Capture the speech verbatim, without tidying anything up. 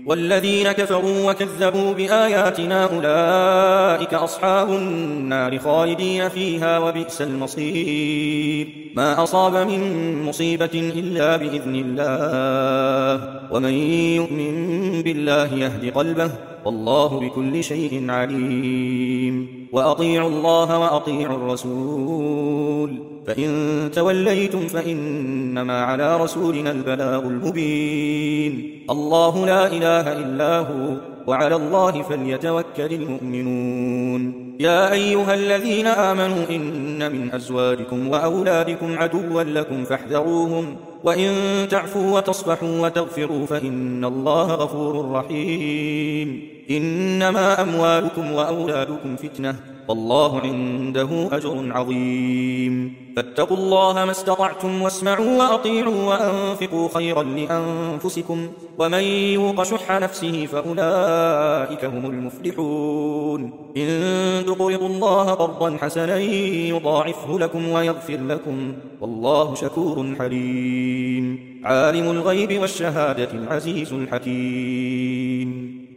والذين كفروا وكذبوا بآياتنا أولئك أصحاب النار خالدين فيها وبئس المصير. ما أصاب من مصيبة إلا بإذن الله، ومن يؤمن بالله يهد قلبه، والله بكل شيء عليم. وأطيعوا الله وأطيعوا الرسول، فإن توليتم فإنما على رسولنا البلاغ المبين. الله لا إله إلا هو، وعلى الله فليتوكل المؤمنون. يا أيها الذين آمنوا إن من أزواجكم وأولادكم عدوا لكم فاحذروهم، وإن تعفوا وتصفحوا وتغفروا فإن الله غفور رحيم. إنما أموالكم وأولادكم فتنة، والله عنده أجر عظيم. فاتقوا الله ما استطعتم واسمعوا وأطيعوا وأنفقوا خيرا لأنفسكم، ومن يوق شح نفسه فأولئك هم المفلحون. إن تقرضوا الله قرضا حسنا يضاعفه لكم ويغفر لكم، والله شكور حليم. عالم الغيب والشهادة العزيز الحكيم.